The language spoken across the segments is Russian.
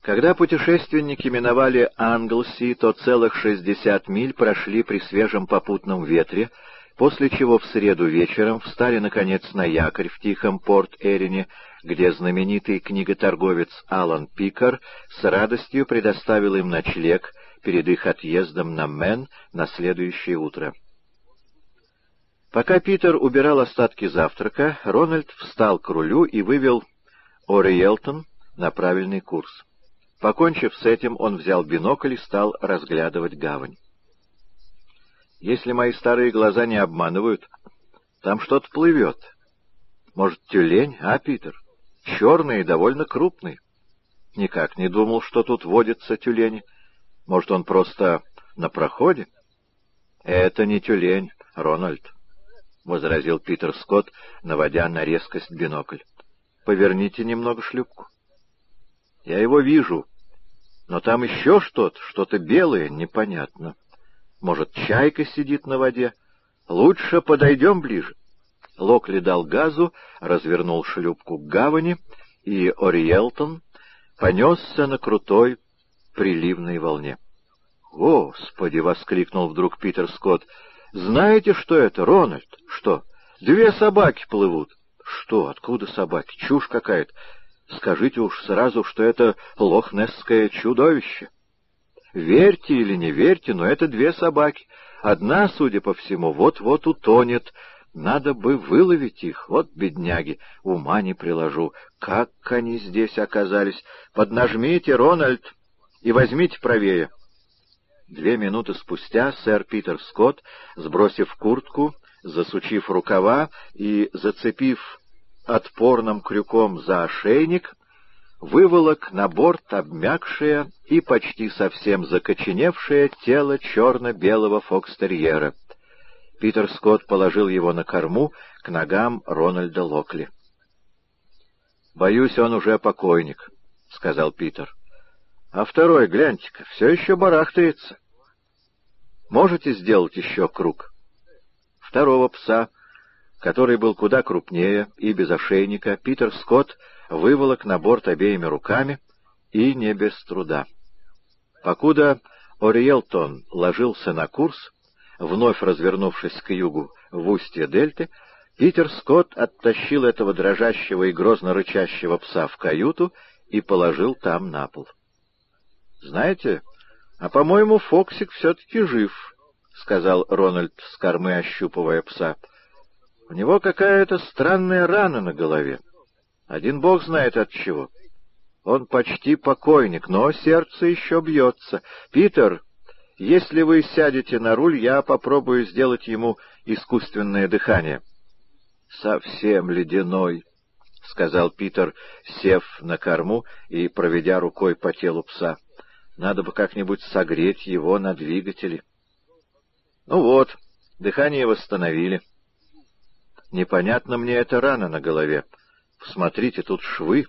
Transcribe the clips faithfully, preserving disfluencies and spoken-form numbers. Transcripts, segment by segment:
Когда путешественники миновали Англси, то целых шестьдесят миль прошли при свежем попутном ветре, после чего в среду вечером встали, наконец, на якорь в тихом Порт-Эрине, где знаменитый книготорговец Алан Пикар с радостью предоставил им ночлег перед их отъездом на Мэн на следующее утро. Пока Питер убирал остатки завтрака, Рональд встал к рулю и вывел Ориэлтон на правильный курс. Покончив с этим, он взял бинокль и стал разглядывать гавань. Если мои старые глаза не обманывают, там что-то плывет. Может, тюлень, а, Питер? Черный и довольно крупный. Никак не думал, что тут водятся тюлени. Может, он просто на проходе? Это не тюлень, Рональд, — возразил Питер Скотт, наводя на резкость бинокль. Поверните немного шлюпку. Я его вижу, но там еще что-то, что-то белое, непонятно. Может, чайка сидит на воде? Лучше подойдем ближе. Локли дал газу, развернул шлюпку к гавани, и Ориэлтон понесся на крутой приливной волне. «Господи!» — воскликнул вдруг Питер Скотт. «Знаете, что это, Рональд?» «Что? Две собаки плывут». «Что? Откуда собаки? Чушь какая-то. Скажите уж сразу, что это лохнесское чудовище». Верьте или не верьте, но это две собаки. Одна, судя по всему, вот-вот утонет. Надо бы выловить их. Вот бедняги, ума не приложу. Как они здесь оказались? Поднажмите, Рональд, и возьмите правее. Две минуты спустя сэр Питер Скотт, сбросив куртку, засучив рукава и зацепив отпорным крюком за ошейник, выволок на борт обмякшее и почти совсем закоченевшее тело черно-белого фокстерьера. Питер Скотт положил его на корму к ногам Рональда Локли. «Боюсь, он уже покойник», — сказал Питер. «А второй, гляньте-ка, все еще барахтается. Можете сделать еще круг?» Второго пса, который был куда крупнее и без ошейника, Питер Скотт выволок на борт обеими руками, и не без труда. Покуда Ориэлтон ложился на курс, вновь развернувшись к югу в устье дельты, Питер Скотт оттащил этого дрожащего и грозно рычащего пса в каюту и положил там на пол. «Знаете, а, по-моему, Фоксик все-таки жив», — сказал Рональд с кормы, ощупывая пса. «У него какая-то странная рана на голове. Один бог знает от чего. Он почти покойник, но сердце еще бьется. Питер, если вы сядете на руль, я попробую сделать ему искусственное дыхание». «Совсем ледяной», — сказал Питер, сев на корму и проведя рукой по телу пса. «Надо бы как-нибудь согреть его на двигателе». «Ну вот, дыхание восстановили. Непонятно мне эта рана на голове. Посмотрите, тут швы.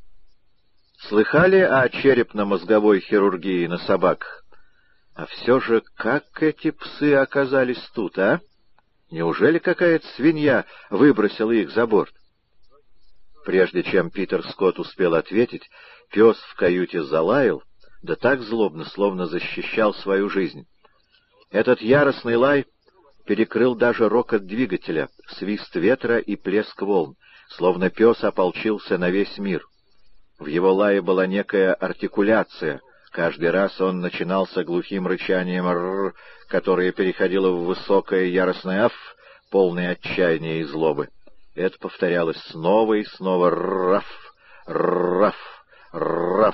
Слыхали о черепно-мозговой хирургии на собаках? А все же, как эти псы оказались тут, а? Неужели какая-то свинья выбросила их за борт?» Прежде чем Питер Скотт успел ответить, пес в каюте залаял, да так злобно, словно защищал свою жизнь. Этот яростный лай перекрыл даже рокот двигателя, свист ветра и плеск волн, словно пес ополчился на весь мир. В его лае была некая артикуляция. Каждый раз он начинался глухим рычанием «рррр», которое переходило в высокое яростное «аф», полное отчаяния и злобы. Это повторялось снова и снова «рраф, рраф, раф».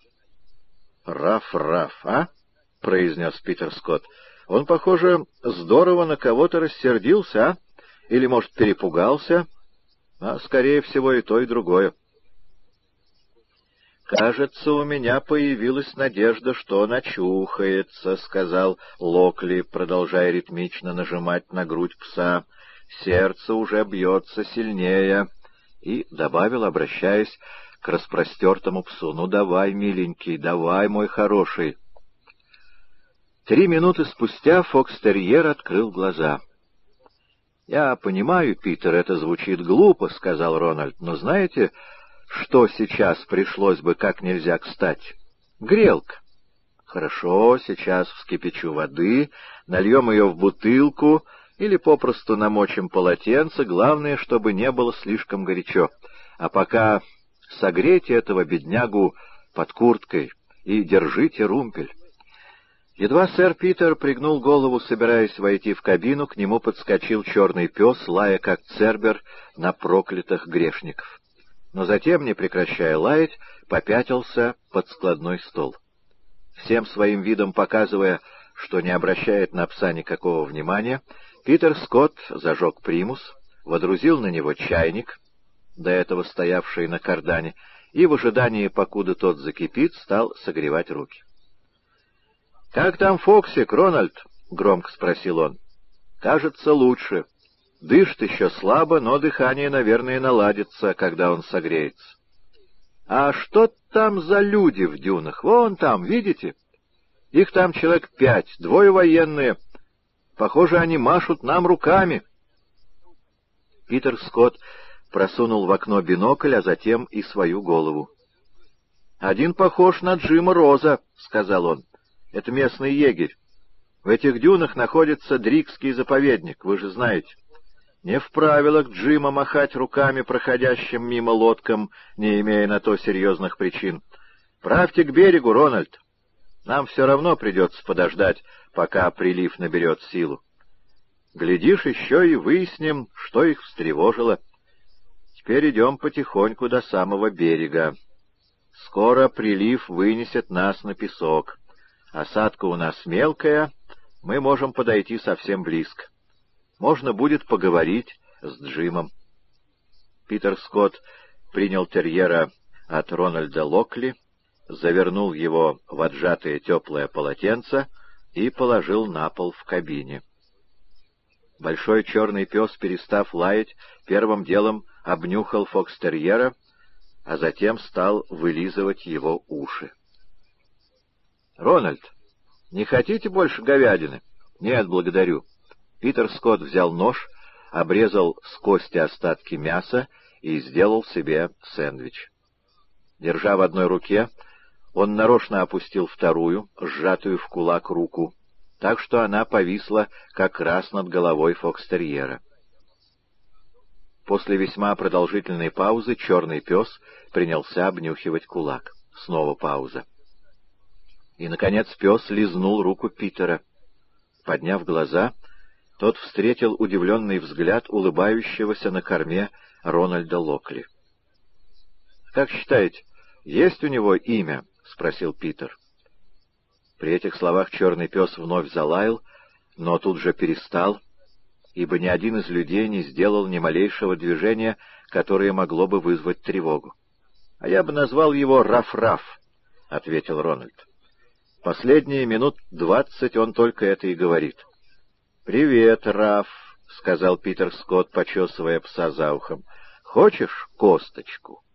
«Раф-раф, а?» — произнес Питер Скотт. «Он, похоже, здорово на кого-то рассердился, а? Или, может, перепугался? А, скорее всего, и то, и другое». «Кажется, у меня появилась надежда, что он очухается», — сказал Локли, продолжая ритмично нажимать на грудь пса. «Сердце уже бьется сильнее». И добавил, обращаясь к распростертому псу: «Ну давай, миленький, давай, мой хороший». Три минуты спустя фокстерьер открыл глаза. «Я понимаю, Питер, это звучит глупо», — сказал Рональд, — «но знаете, что сейчас пришлось бы как нельзя кстати? Грелка. Хорошо, сейчас вскипячу воды, нальем ее в бутылку или попросту намочим полотенце, главное, чтобы не было слишком горячо. А пока согрейте этого беднягу под курткой и держите румпель. Едва сэр Питер пригнул голову, собираясь войти в кабину, к нему подскочил черный пес, лая как цербер на проклятых грешников. Но затем, не прекращая лаять, попятился под складной стол. Всем своим видом показывая, что не обращает на пса никакого внимания, Питер Скотт зажег примус, водрузил на него чайник, до этого стоявший на кардане, и в ожидании, покуда тот закипит, стал согревать руки. — Как там Фоксик, Рональд? — громко спросил он. — Кажется, лучше. Дышит еще слабо, но дыхание, наверное, наладится, когда он согреется. — А что там за люди в дюнах? Вон там, видите? Их там человек пять, двое военные. Похоже, они машут нам руками. Питер Скотт просунул в окно бинокль, а затем и свою голову. — Один похож на Джима Роза, — сказал он. — Это местный егерь. В этих дюнах находится Дрикский заповедник, вы же знаете. Не в правилах Джима махать руками проходящим мимо лодкам, не имея на то серьезных причин. Правьте к берегу, Рональд. Нам все равно придется подождать, пока прилив наберет силу. Глядишь, еще и выясним, что их встревожило. Теперь идем потихоньку до самого берега. Скоро прилив вынесет нас на песок. Осадка у нас мелкая, мы можем подойти совсем близко. Можно будет поговорить с Джимом. Питер Скотт принял терьера от Рональда Локли, завернул его в отжатое теплое полотенце и положил на пол в кабине. Большой черный пес, перестав лаять, первым делом обнюхал фокстерьера, а затем стал вылизывать его уши. — Рональд, не хотите больше говядины? — Нет, благодарю. Питер Скотт взял нож, обрезал с кости остатки мяса и сделал себе сэндвич. Держа в одной руке, он нарочно опустил вторую, сжатую в кулак руку, так что она повисла как раз над головой фокстерьера. После весьма продолжительной паузы черный пес принялся обнюхивать кулак. Снова пауза. И, наконец, пес лизнул руку Питера. Подняв глаза, тот встретил удивленный взгляд улыбающегося на корме Рональда Локли. — Как считаете, есть у него имя? — спросил Питер. При этих словах черный пес вновь залаял, но тут же перестал, ибо ни один из людей не сделал ни малейшего движения, которое могло бы вызвать тревогу. — А я бы назвал его Раф-Раф, — ответил Рональд. Последние минут двадцать он только это и говорит. — Привет, Раф, — сказал Питер Скотт, почесывая пса за ухом. — Хочешь косточку?